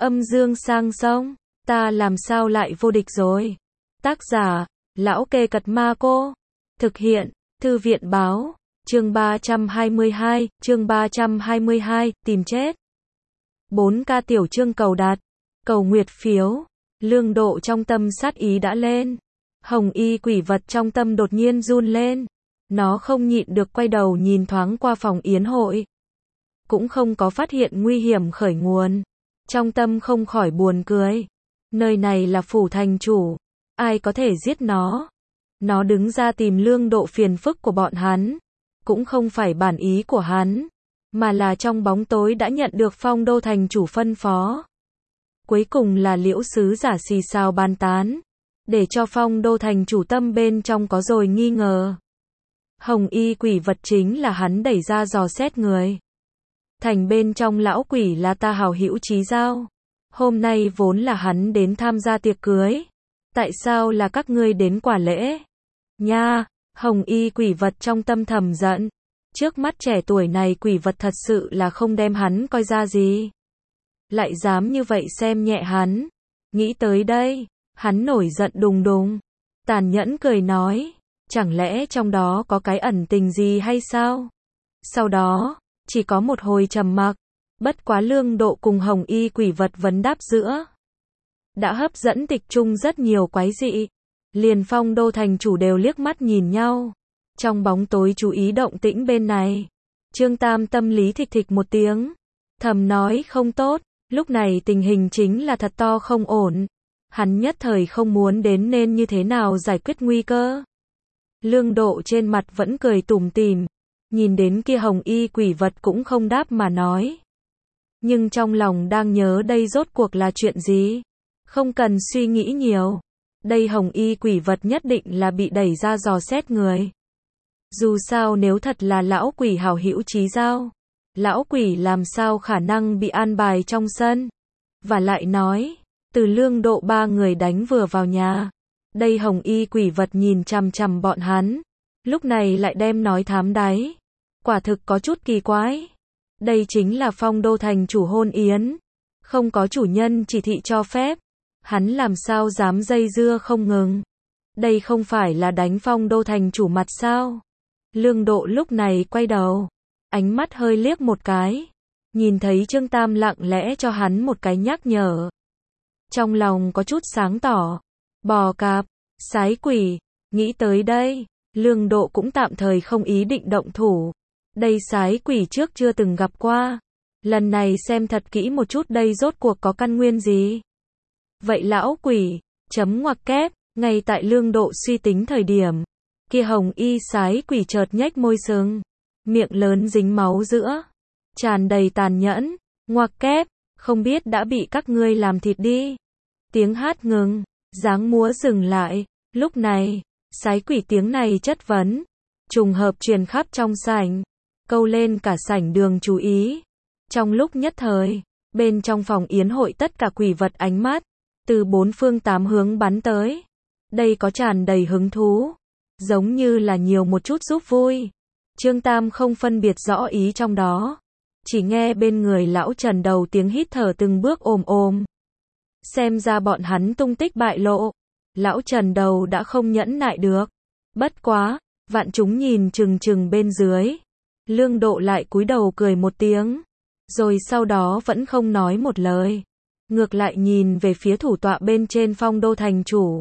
Âm dương sang sông, ta làm sao lại vô địch rồi. Tác giả, Lão Kê Cật Ma Cô. Thực hiện, Thư viện báo. Chương 322, tìm chết. 4K tiểu chương cầu đạt, cầu nguyệt phiếu. Lương Độ trong tâm sát ý đã lên. Hồng y quỷ vật trong tâm đột nhiên run lên. Nó không nhịn được quay đầu nhìn thoáng qua phòng yến hội. Cũng không có phát hiện nguy hiểm khởi nguồn. Trong tâm không khỏi buồn cười. Nơi này là phủ thành chủ. Ai có thể giết nó? Nó đứng ra tìm Lương Độ phiền phức của bọn hắn. Cũng không phải bản ý của hắn. Mà là trong bóng tối đã nhận được Phong Đô thành chủ phân phó. Cuối cùng là Liễu sứ giả xì xào bàn tán. Để cho Phong Đô thành chủ tâm bên trong có rồi nghi ngờ. Hồng y quỷ vật chính là hắn đẩy ra dò xét người. Thành bên trong lão quỷ là ta hảo hữu Chí Giao. Hôm nay vốn là hắn đến tham gia tiệc cưới. Tại sao là các ngươi đến quả lễ? Nha, hồng y quỷ vật trong tâm thầm giận. Trước mắt trẻ tuổi này quỷ vật thật sự là không đem hắn coi ra gì. Lại dám như vậy xem nhẹ hắn. Nghĩ tới đây, hắn nổi giận đùng đùng. Tàn nhẫn cười nói, chẳng lẽ trong đó có cái ẩn tình gì hay sao? Sau đó, chỉ có một hồi trầm mặc. Bất quá Lương Độ cùng hồng y quỷ vật vấn đáp giữa. Đã hấp dẫn tịch trung rất nhiều quái dị. Liền Phong Đô thành chủ đều liếc mắt nhìn nhau. Trong bóng tối chú ý động tĩnh bên này. Trương Tam tâm lý thịch thịch một tiếng. Thầm nói không tốt, lúc này tình hình chính là thật to không ổn. Hắn nhất thời không muốn đến nên như thế nào giải quyết nguy cơ. Lương Độ trên mặt vẫn cười tủm tỉm. Nhìn đến kia hồng y quỷ vật cũng không đáp mà nói. Nhưng trong lòng đang nhớ đây rốt cuộc là chuyện gì. Không cần suy nghĩ nhiều. Đây hồng y quỷ vật nhất định là bị đẩy ra dò xét người. Dù sao nếu thật là lão quỷ hảo hữu Chí Giao, lão quỷ làm sao khả năng bị an bài trong sân. Và lại nói, từ Lương Độ ba người đánh vừa vào nhà. Đây hồng y quỷ vật nhìn chằm chằm bọn hắn. Lúc này lại đem nói thám đáy. Quả thực có chút kỳ quái. Đây chính là Phong Đô thành chủ hôn yến. Không có chủ nhân chỉ thị cho phép. Hắn làm sao dám dây dưa không ngừng. Đây không phải là đánh Phong Đô thành chủ mặt sao. Lương Độ lúc này quay đầu. Ánh mắt hơi liếc một cái. Nhìn thấy Trương Tam lặng lẽ cho hắn một cái nhắc nhở. Trong lòng có chút sáng tỏ. Bò cạp, sái quỷ. Nghĩ tới đây, Lương Độ cũng tạm thời không ý định động thủ. Đây sái quỷ trước chưa từng gặp qua. Lần này xem thật kỹ một chút đây rốt cuộc có căn nguyên gì. Vậy lão quỷ, chấm ngoặc kép, ngay tại Lương Độ suy tính thời điểm. Kia hồng y sái quỷ chợt nhếch môi sừng. Miệng lớn dính máu giữa. Tràn đầy tàn nhẫn. Ngoặc kép, không biết đã bị các ngươi làm thịt đi. Tiếng hát ngừng. Dáng múa dừng lại. Lúc này, sái quỷ tiếng này chất vấn. Trùng hợp truyền khắp trong sảnh. Câu lên cả sảnh đường chú ý. Trong lúc nhất thời, bên trong phòng yến hội tất cả quỷ vật ánh mắt. Từ bốn phương tám hướng bắn tới. Đây có tràn đầy hứng thú. Giống như là nhiều một chút giúp vui. Trương Tam không phân biệt rõ ý trong đó. Chỉ nghe bên người lão Trần đầu tiếng hít thở từng bước ồm ồm. Xem ra bọn hắn tung tích bại lộ. Lão Trần đầu đã không nhẫn nại được. Bất quá, vạn chúng nhìn chừng chừng bên dưới. Lương Độ lại cúi đầu cười một tiếng. Rồi sau đó vẫn không nói một lời. Ngược lại nhìn về phía thủ tọa bên trên Phong Đô thành chủ.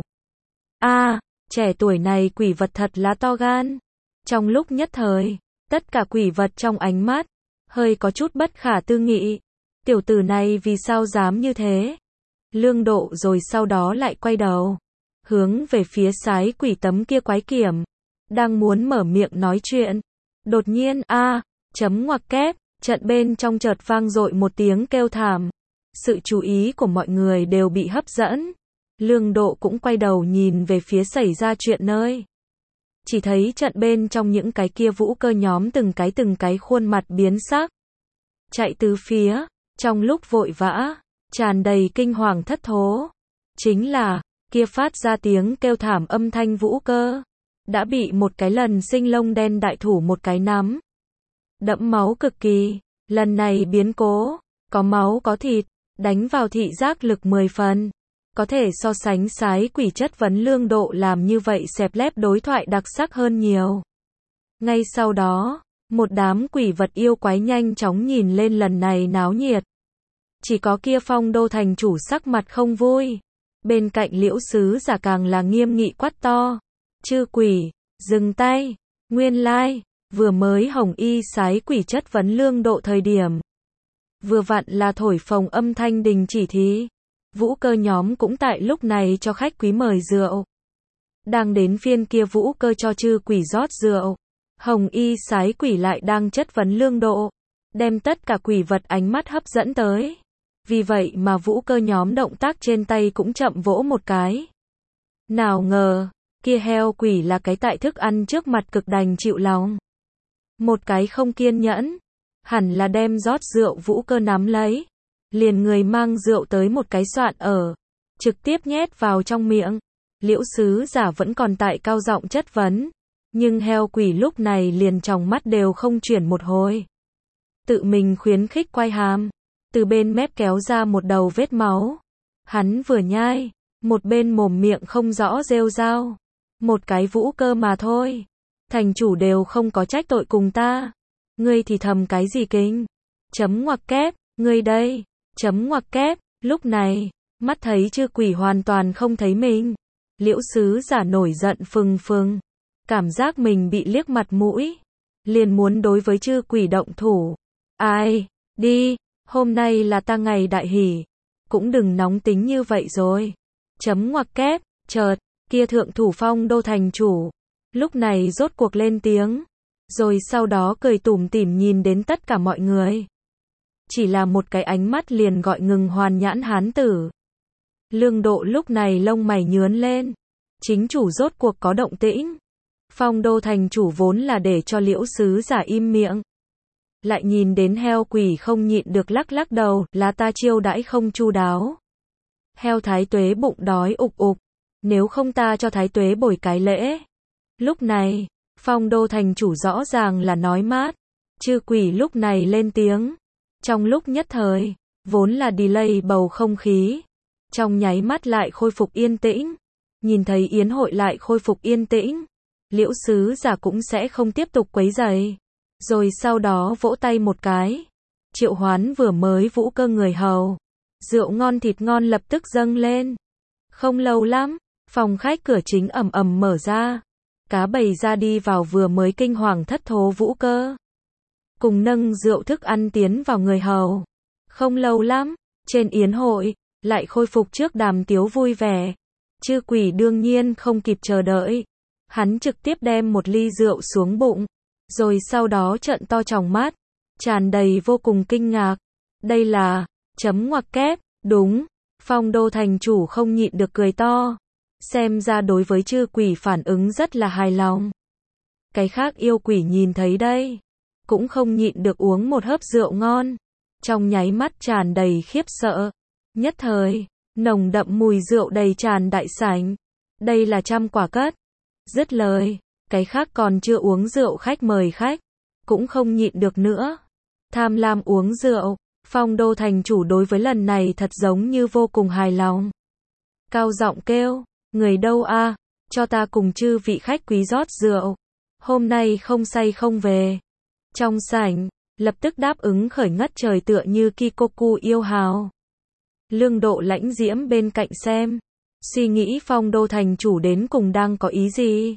Trẻ tuổi này quỷ vật thật là to gan. Trong lúc nhất thời, tất cả quỷ vật trong ánh mắt, hơi có chút bất khả tư nghị. Tiểu tử này vì sao dám như thế? Lương Độ rồi sau đó lại quay đầu. Hướng về phía sái quỷ tấm kia quái kiểm. Đang muốn mở miệng nói chuyện. Đột nhiên chấm ngoặc kép, trận bên trong chợt vang dội một tiếng kêu thảm. Sự chú ý của mọi người đều bị hấp dẫn. Lương Độ cũng quay đầu nhìn về phía xảy ra chuyện nơi. Chỉ thấy trận bên trong những cái kia vũ cơ nhóm từng cái khuôn mặt biến sắc. Chạy tứ phía, trong lúc vội vã, tràn đầy kinh hoàng thất thố. Chính là, kia phát ra tiếng kêu thảm âm thanh vũ cơ. Đã bị một cái lần sinh lông đen đại thủ một cái nắm. Đẫm máu cực kỳ, lần này biến cố, có máu có thịt, đánh vào thị giác lực 10 phần. Có thể so sánh sái quỷ chất vấn Lương Độ làm như vậy xẹp lép đối thoại đặc sắc hơn nhiều. Ngay sau đó, một đám quỷ vật yêu quái nhanh chóng nhìn lên lần này náo nhiệt. Chỉ có kia Phong Đô thành chủ sắc mặt không vui. Bên cạnh Liễu sứ giả càng là nghiêm nghị quát to. Chư quỷ, dừng tay, nguyên lai, vừa mới hồng y sái quỷ chất vấn Lương Độ thời điểm. Vừa vặn là thổi phồng âm thanh đình chỉ thí. Vũ cơ nhóm cũng tại lúc này cho khách quý mời rượu. Đang đến phiên kia vũ cơ cho chư quỷ rót rượu. Hồng y sái quỷ lại đang chất vấn Lương Độ. Đem tất cả quỷ vật ánh mắt hấp dẫn tới. Vì vậy mà vũ cơ nhóm động tác trên tay cũng chậm vỗ một cái. Nào ngờ, kia heo quỷ là cái tại thức ăn trước mặt cực đành chịu lòng. Một cái không kiên nhẫn. Hẳn là đem rót rượu vũ cơ nắm lấy. Liền người mang rượu tới một cái soạn ở. Trực tiếp nhét vào trong miệng. Liễu sứ giả vẫn còn tại cao giọng chất vấn. Nhưng heo quỷ lúc này liền tròng mắt đều không chuyển một hồi. Tự mình khuyến khích quay hàm. Từ bên mép kéo ra một đầu vết máu. Hắn vừa nhai. Một bên mồm miệng không rõ rêu rao. Một cái vũ cơ mà thôi. Thành chủ đều không có trách tội cùng ta. Ngươi thì thầm cái gì kinh? Chấm ngoặc kép, ngươi đây. Chấm ngoặc kép, lúc này, mắt thấy chư quỷ hoàn toàn không thấy mình. Liễu sứ giả nổi giận phừng phừng. Cảm giác mình bị liếc mặt mũi. Liền muốn đối với chư quỷ động thủ. Ai, đi, hôm nay là ta ngày đại hỷ. Cũng đừng nóng tính như vậy rồi. Chấm ngoặc kép, chợt, kia thượng thủ Phong Đô thành chủ. Lúc này rốt cuộc lên tiếng. Rồi sau đó cười tủm tỉm nhìn đến tất cả mọi người. Chỉ là một cái ánh mắt liền gọi ngừng hoàn nhãn hán tử. Lương Độ lúc này lông mày nhướn lên. Chính chủ rốt cuộc có động tĩnh. Phong Đô thành chủ vốn là để cho Liễu sứ giả im miệng. Lại nhìn đến heo quỷ không nhịn được lắc lắc đầu, là ta chiêu đãi không chu đáo. Heo thái tuế bụng đói ục ục. Nếu không ta cho thái tuế bồi cái lễ. Lúc này, Phong Đô thành chủ rõ ràng là nói mát. Chư quỷ lúc này lên tiếng. Trong lúc nhất thời, vốn là delay bầu không khí. Trong nháy mắt lại khôi phục yên tĩnh. Nhìn thấy yến hội lại khôi phục yên tĩnh. Liễu sứ giả cũng sẽ không tiếp tục quấy rầy. Rồi sau đó vỗ tay một cái. Triệu hoán vừa mới vũ cơ người hầu. Rượu ngon thịt ngon lập tức dâng lên. Không lâu lắm, phòng khách cửa chính ầm ầm mở ra. Cá bầy ra đi vào vừa mới kinh hoàng thất thố vũ cơ. Cùng nâng rượu thức ăn tiến vào người hầu. Không lâu lắm, trên yến hội, lại khôi phục trước đàm tiếu vui vẻ. Chư quỷ đương nhiên không kịp chờ đợi. Hắn trực tiếp đem một ly rượu xuống bụng. Rồi sau đó trợn to tròng mắt. Tràn đầy vô cùng kinh ngạc. Đây là, chấm ngoặc kép, đúng. Phong Đô thành chủ không nhịn được cười to. Xem ra đối với chư quỷ phản ứng rất là hài lòng. Cái khác yêu quỷ nhìn thấy đây. Cũng không nhịn được uống một hớp rượu ngon. Trong nháy mắt tràn đầy khiếp sợ. Nhất thời, nồng đậm mùi rượu đầy tràn đại sảnh. Đây là trăm quả cất. Dứt lời, cái khác còn chưa uống rượu khách mời khách. Cũng không nhịn được nữa. Tham lam uống rượu. Phong Đô thành chủ đối với lần này thật giống như vô cùng hài lòng. Cao giọng kêu. Người đâu a? Cho ta cùng chư vị khách quý rót rượu. Hôm nay không say không về. Trong sảnh, lập tức đáp ứng khởi ngất trời tựa như Kikoku yêu hào. Lương Độ lãnh diễm bên cạnh xem. Suy nghĩ Phong Đô thành chủ đến cùng đang có ý gì.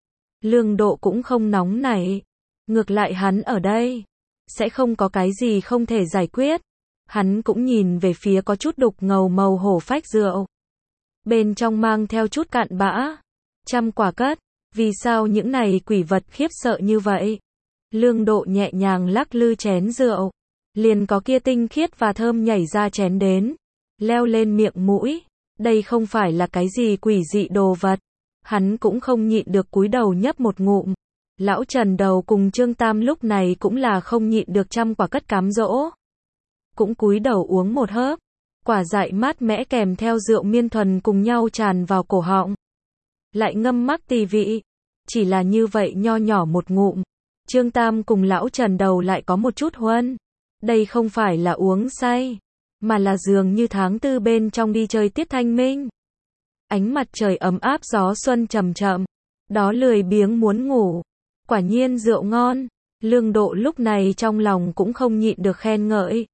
Lương Độ cũng không nóng nảy. Ngược lại hắn ở đây. Sẽ không có cái gì không thể giải quyết. Hắn cũng nhìn về phía có chút đục ngầu màu hổ phách rượu. Bên trong mang theo chút cạn bã. Trăm quả cất. Vì sao những này quỷ vật khiếp sợ như vậy? Lương Độ nhẹ nhàng lắc lư chén rượu. Liền có kia tinh khiết và thơm nhảy ra chén đến. Leo lên miệng mũi. Đây không phải là cái gì quỷ dị đồ vật. Hắn cũng không nhịn được cúi đầu nhấp một ngụm. Lão Trần Đầu cùng Trương Tam lúc này cũng là không nhịn được trăm quả cất cám dỗ. Cũng cúi đầu uống một hớp. Quả dại mát mẽ kèm theo rượu miên thuần cùng nhau tràn vào cổ họng. Lại ngâm mắc tỳ vị. Chỉ là như vậy nho nhỏ một ngụm. Trương Tam cùng Lão Trần Đầu lại có một chút huân. Đây không phải là uống say. mà là dường như tháng tư bên trong đi chơi tiết thanh minh. Ánh mặt trời ấm áp, gió xuân chậm chậm, đó lười biếng muốn ngủ. Quả nhiên rượu ngon, Lương Độ lúc này trong lòng cũng không nhịn được khen ngợi.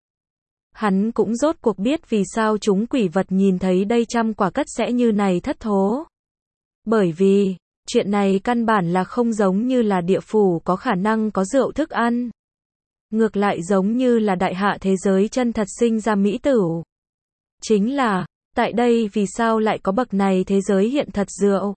Hắn cũng rốt cuộc biết vì sao chúng quỷ vật nhìn thấy đây trăm quả cất sẽ như này thất thố. Bởi vì, chuyện này căn bản là không giống như là địa phủ có khả năng có rượu thức ăn. Ngược lại giống như là đại hạ thế giới chân thật sinh ra mỹ tửu. Chính là, tại đây vì sao lại có bậc này thế giới hiện thật rượu?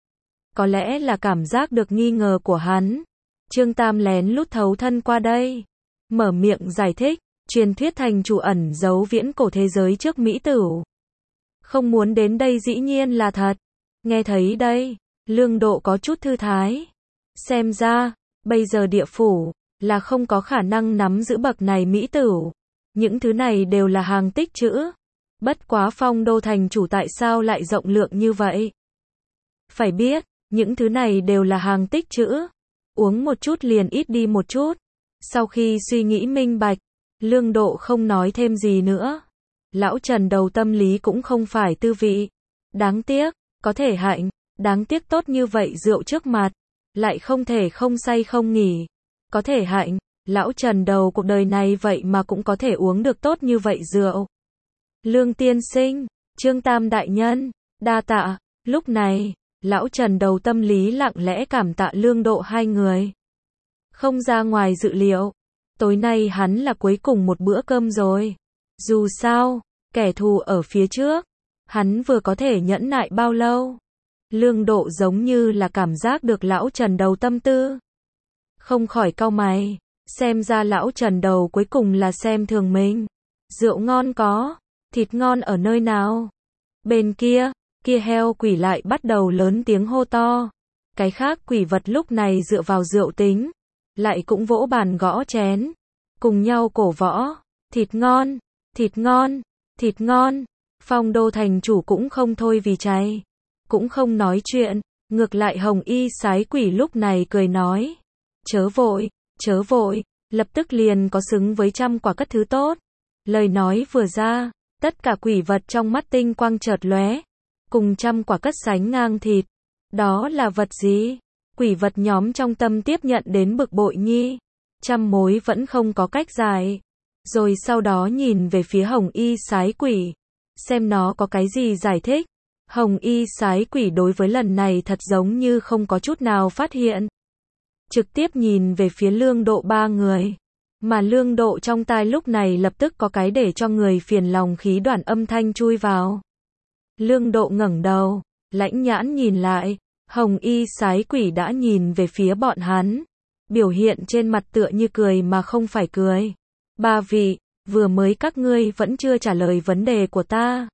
Có lẽ là cảm giác được nghi ngờ của hắn. Trương Tam lén lút thấu thân qua đây. Mở miệng giải thích, truyền thuyết thành chủ ẩn giấu viễn cổ thế giới trước mỹ tửu. Không muốn đến đây dĩ nhiên là thật. Nghe thấy đây, Lương Độ có chút thư thái. Xem ra, bây giờ địa phủ là không có khả năng nắm giữ bậc này mỹ tửu. Những thứ này đều là hàng tích trữ. Bất quá Phong Đô thành chủ tại sao lại rộng lượng như vậy? Phải biết, những thứ này đều là hàng tích trữ. Uống một chút liền ít đi một chút. Sau khi suy nghĩ minh bạch, Lương Độ không nói thêm gì nữa. Lão Trần đầu tâm lý cũng không phải tư vị. Đáng tiếc, có thể hạnh, đáng tiếc tốt như vậy rượu trước mặt, lại không thể không say không nghỉ. Có thể hạnh, lão Trần đầu cuộc đời này vậy mà cũng có thể uống được tốt như vậy rượu. Lương tiên sinh, Trương Tam đại nhân, đa tạ. Lúc này, lão Trần đầu tâm lý lặng lẽ cảm tạ Lương Độ hai người. Không ra ngoài dự liệu, tối nay hắn là cuối cùng một bữa cơm rồi. Dù sao, kẻ thù ở phía trước, hắn vừa có thể nhẫn nại bao lâu. Lương Độ giống như là cảm giác được lão Trần đầu tâm tư. Không khỏi cau mày, xem ra lão Trần đầu cuối cùng là xem thường mình. Rượu ngon có, thịt ngon ở nơi nào? Bên kia heo quỷ lại bắt đầu lớn tiếng hô to. Cái khác quỷ vật lúc này dựa vào rượu tính, lại cũng vỗ bàn gõ chén, cùng nhau cổ võ. Thịt ngon, thịt ngon, thịt ngon. Phong Đô thành chủ cũng không thôi vì cháy, cũng không nói chuyện, ngược lại hồng y sái quỷ lúc này cười nói. Chớ vội, lập tức liền có xứng với trăm quả cất thứ tốt. Lời nói vừa ra, tất cả quỷ vật trong mắt tinh quang chợt lóe, cùng trăm quả cất sánh ngang thịt. Đó là vật gì? Quỷ vật nhóm trong tâm tiếp nhận đến bực bội nhi. Trăm mối vẫn không có cách giải. Rồi sau đó nhìn về phía hồng y sái quỷ, xem nó có cái gì giải thích. Hồng y sái quỷ đối với lần này thật giống như không có chút nào phát hiện. Trực tiếp nhìn về phía Lương Độ ba người. Mà Lương Độ trong tai lúc này lập tức có cái để cho người phiền lòng khí đoạn âm thanh chui vào. Lương Độ ngẩng đầu, lãnh nhãn nhìn lại, hồng y sái quỷ đã nhìn về phía bọn hắn. Biểu hiện trên mặt tựa như cười mà không phải cười. Ba vị, vừa mới các ngươi vẫn chưa trả lời vấn đề của ta.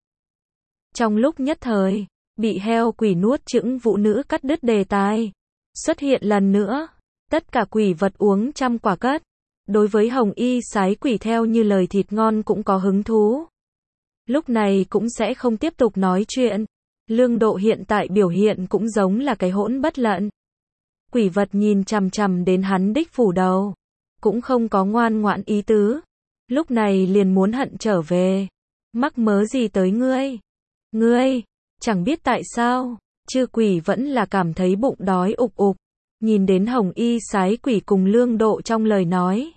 Trong lúc nhất thời, bị heo quỷ nuốt chửng vũ nữ cắt đứt đề tài. Xuất hiện lần nữa, tất cả quỷ vật uống trăm quả cất. Đối với hồng y sái quỷ theo như lời thịt ngon cũng có hứng thú. Lúc này cũng sẽ không tiếp tục nói chuyện. Lương Độ hiện tại biểu hiện cũng giống là cái hỗn bất lận. Quỷ vật nhìn chằm chằm đến hắn đích phủ đầu, cũng không có ngoan ngoãn ý tứ. Lúc này liền muốn hận trở về. Mắc mớ gì tới ngươi? Ngươi, chẳng biết tại sao, chư quỷ vẫn là cảm thấy bụng đói ục ục. Nhìn đến hồng y sái quỷ cùng Lương Độ trong lời nói,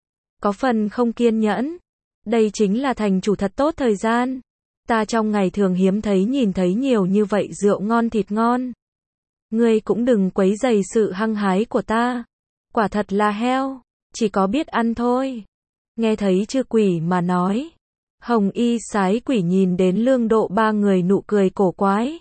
có phần không kiên nhẫn. Đây chính là thành chủ thật tốt thời gian. Ta trong ngày thường hiếm thấy nhìn thấy nhiều như vậy rượu ngon thịt ngon. Ngươi cũng đừng quấy rầy sự hăng hái của ta. Quả thật là heo, chỉ có biết ăn thôi. Nghe thấy chư quỷ mà nói, hồng y sái quỷ nhìn đến Lương Độ ba người nụ cười cổ quái.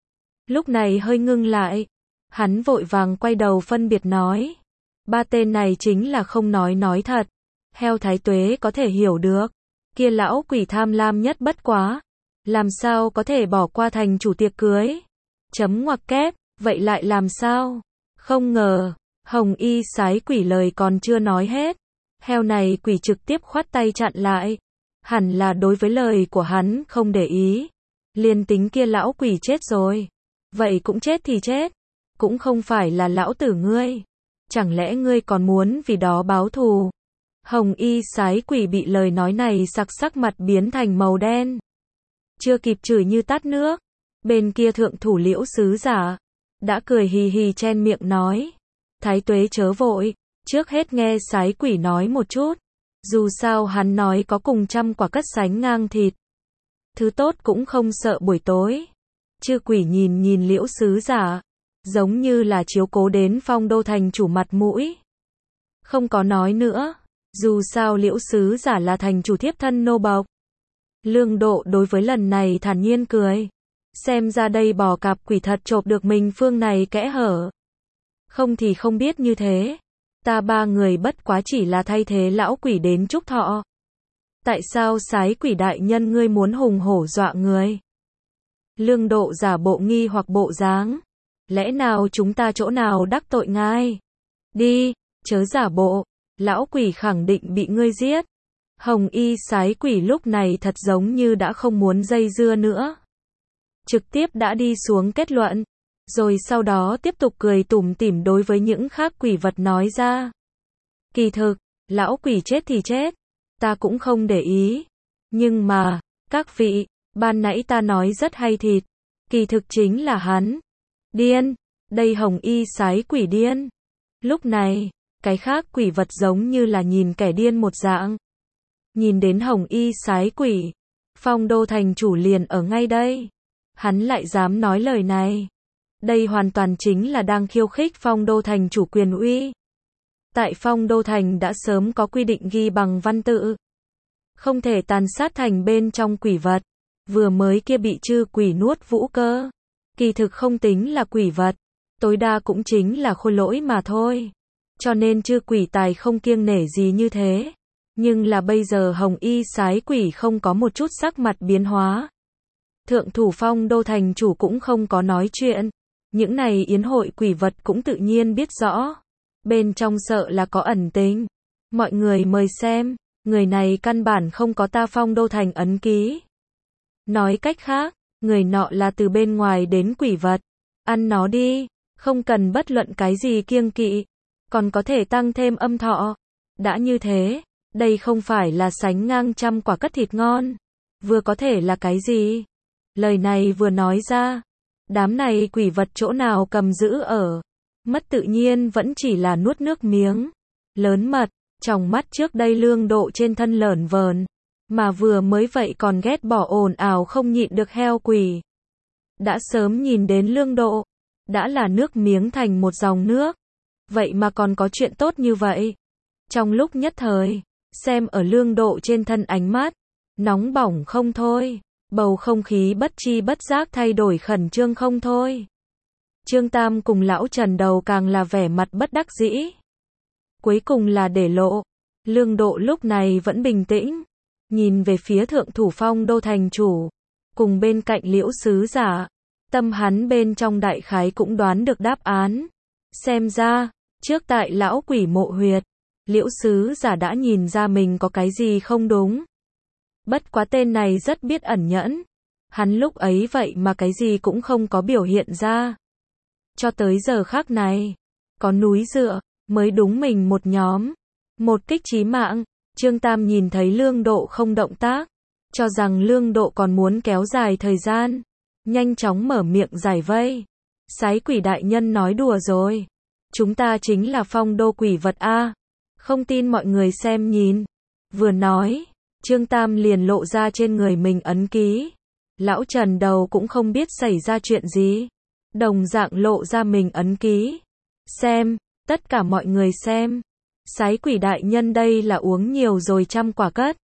Lúc này hơi ngưng lại, hắn vội vàng quay đầu phân biệt nói. Ba tên này chính là không nói thật. Heo thái tuế có thể hiểu được. Kia lão quỷ tham lam nhất bất quá. Làm sao có thể bỏ qua thành chủ tiệc cưới? Chấm ngoặc kép, vậy lại làm sao? Không ngờ, hồng y sái quỷ lời còn chưa nói hết. Heo này quỷ trực tiếp khoát tay chặn lại. Hẳn là đối với lời của hắn không để ý. Liền tính kia lão quỷ chết rồi. Vậy cũng chết thì chết. Cũng không phải là lão tử ngươi. Chẳng lẽ ngươi còn muốn vì đó báo thù? Hồng y sái quỷ bị lời nói này sắc mặt biến thành màu đen. Chưa kịp chửi như tát nước. Bên kia thượng thủ Liễu sứ giả đã cười hì hì chen miệng nói. Thái tuế chớ vội, trước hết nghe sái quỷ nói một chút. Dù sao hắn nói có cùng trăm quả cất sánh ngang thịt. Thứ tốt cũng không sợ buổi tối. Chư quỷ nhìn Liễu sứ giả, giống như là chiếu cố đến Phong Đô thành chủ mặt mũi. Không có nói nữa, dù sao Liễu sứ giả là thành chủ thiếp thân nô bộc. Lương Độ đối với lần này thản nhiên cười. Xem ra đây bò cạp quỷ thật chộp được mình phương này kẽ hở. Không thì không biết như thế. Ta ba người bất quá chỉ là thay thế lão quỷ đến chúc thọ. Tại sao sái quỷ đại nhân ngươi muốn hùng hổ dọa người? Lương Độ giả bộ nghi hoặc bộ dáng. Lẽ nào chúng ta chỗ nào đắc tội ngài? Đi, chớ giả bộ, lão quỷ khẳng định bị ngươi giết. Hồng y sái quỷ lúc này thật giống như đã không muốn dây dưa nữa. Trực tiếp đã đi xuống kết luận. Rồi sau đó tiếp tục cười tủm tỉm đối với những khác quỷ vật nói ra. Kỳ thực, lão quỷ chết thì chết. Ta cũng không để ý. Nhưng mà, các vị, ban nãy ta nói rất hay thịt. Kỳ thực chính là hắn. Điên, đây hồng y sái quỷ điên. Lúc này, cái khác quỷ vật giống như là nhìn kẻ điên một dạng. Nhìn đến hồng y sái quỷ, Phong Đô thành chủ liền ở ngay đây. Hắn lại dám nói lời này. Đây hoàn toàn chính là đang khiêu khích Phong Đô thành chủ quyền uy. Tại Phong Đô thành đã sớm có quy định ghi bằng văn tự. Không thể tàn sát thành bên trong quỷ vật. Vừa mới kia bị chư quỷ nuốt vũ cơ. Kỳ thực không tính là quỷ vật. Tối đa cũng chính là khôi lỗi mà thôi. Cho nên chư quỷ tài không kiêng nể gì như thế. Nhưng là bây giờ hồng y sái quỷ không có một chút sắc mặt biến hóa. Thượng thủ Phong Đô thành chủ cũng không có nói chuyện. Những này yến hội quỷ vật cũng tự nhiên biết rõ. Bên trong sợ là có ẩn tình. Mọi người mời xem, người này căn bản không có ta Phong Đô thành ấn ký. Nói cách khác, người nọ là từ bên ngoài đến quỷ vật. Ăn nó đi, không cần bất luận cái gì kiêng kỵ. Còn có thể tăng thêm âm thọ. Đã như thế, đây không phải là sánh ngang trăm quả cất thịt ngon. Vừa có thể là cái gì? Lời này vừa nói ra. Đám này quỷ vật chỗ nào cầm giữ ở. Mất tự nhiên vẫn chỉ là nuốt nước miếng. Lớn mật, trong mắt trước đây Lương Độ trên thân lởn vởn. Mà vừa mới vậy còn ghét bỏ ồn ào không nhịn được heo quỷ. Đã sớm nhìn đến Lương Độ. Đã là nước miếng thành một dòng nước. Vậy mà còn có chuyện tốt như vậy. Trong lúc nhất thời, xem ở Lương Độ trên thân ánh mắt. Nóng bỏng không thôi. Bầu không khí bất chi bất giác thay đổi khẩn trương không thôi. Trương Tam cùng lão Trần đầu càng là vẻ mặt bất đắc dĩ. Cuối cùng là để lộ. Lương Độ lúc này vẫn bình tĩnh. Nhìn về phía thượng thủ Phong Đô thành chủ. Cùng bên cạnh Liễu sứ giả. Tâm hắn bên trong đại khái cũng đoán được đáp án. Xem ra, trước tại lão quỷ mộ huyệt. Liễu sứ giả đã nhìn ra mình có cái gì không đúng. Bất quá tên này rất biết ẩn nhẫn. Hắn lúc ấy vậy mà cái gì cũng không có biểu hiện ra. Cho tới giờ khác này, có núi dựa, mới đúng mình một nhóm. Một kích chí mạng, Trương Tam nhìn thấy Lương Độ không động tác. Cho rằng Lương Độ còn muốn kéo dài thời gian. Nhanh chóng mở miệng giải vây. Sái quỷ đại nhân nói đùa rồi. Chúng ta chính là Phong Đô quỷ vật A. Không tin mọi người xem nhìn. Vừa nói. Trương Tam liền lộ ra trên người mình ấn ký. Lão Trần đầu cũng không biết xảy ra chuyện gì. Đồng dạng lộ ra mình ấn ký. Xem, tất cả mọi người xem. Sái quỷ đại nhân đây là uống nhiều rồi trăm quả cất.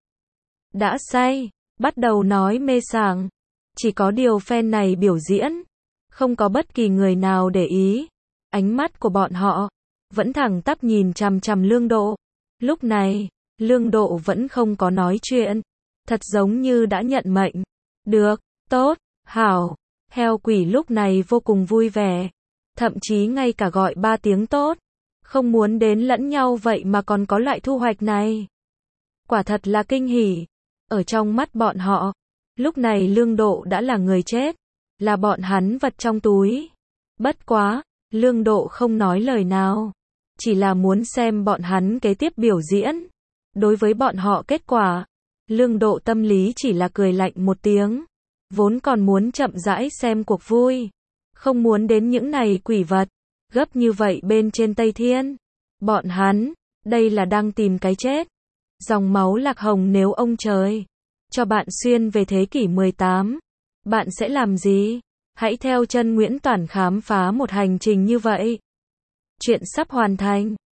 Đã say, bắt đầu nói mê sảng. Chỉ có điều phen này biểu diễn. Không có bất kỳ người nào để ý. Ánh mắt của bọn họ vẫn thẳng tắp nhìn chằm chằm Lương Độ. Lúc này, Lương Độ vẫn không có nói chuyện. Thật giống như đã nhận mệnh. Được, tốt, hảo. Heo quỷ lúc này vô cùng vui vẻ. Thậm chí ngay cả gọi 3 tiếng tốt. Không muốn đến lẫn nhau vậy mà còn có loại thu hoạch này. Quả thật là kinh hỉ. Ở trong mắt bọn họ, lúc này Lương Độ đã là người chết. Là bọn hắn vật trong túi. Bất quá, Lương Độ không nói lời nào. Chỉ là muốn xem bọn hắn kế tiếp biểu diễn. Đối với bọn họ kết quả, Lương Độ tâm lý chỉ là cười lạnh một tiếng. Vốn còn muốn chậm rãi xem cuộc vui. Không muốn đến những này quỷ vật. Gấp như vậy bên trên Tây Thiên. Bọn hắn, đây là đang tìm cái chết. Dòng máu Lạc Hồng nếu ông trời cho bạn xuyên về thế kỷ 18, bạn sẽ làm gì? Hãy theo chân Nguyễn Toản khám phá một hành trình như vậy. Chuyện sắp hoàn thành.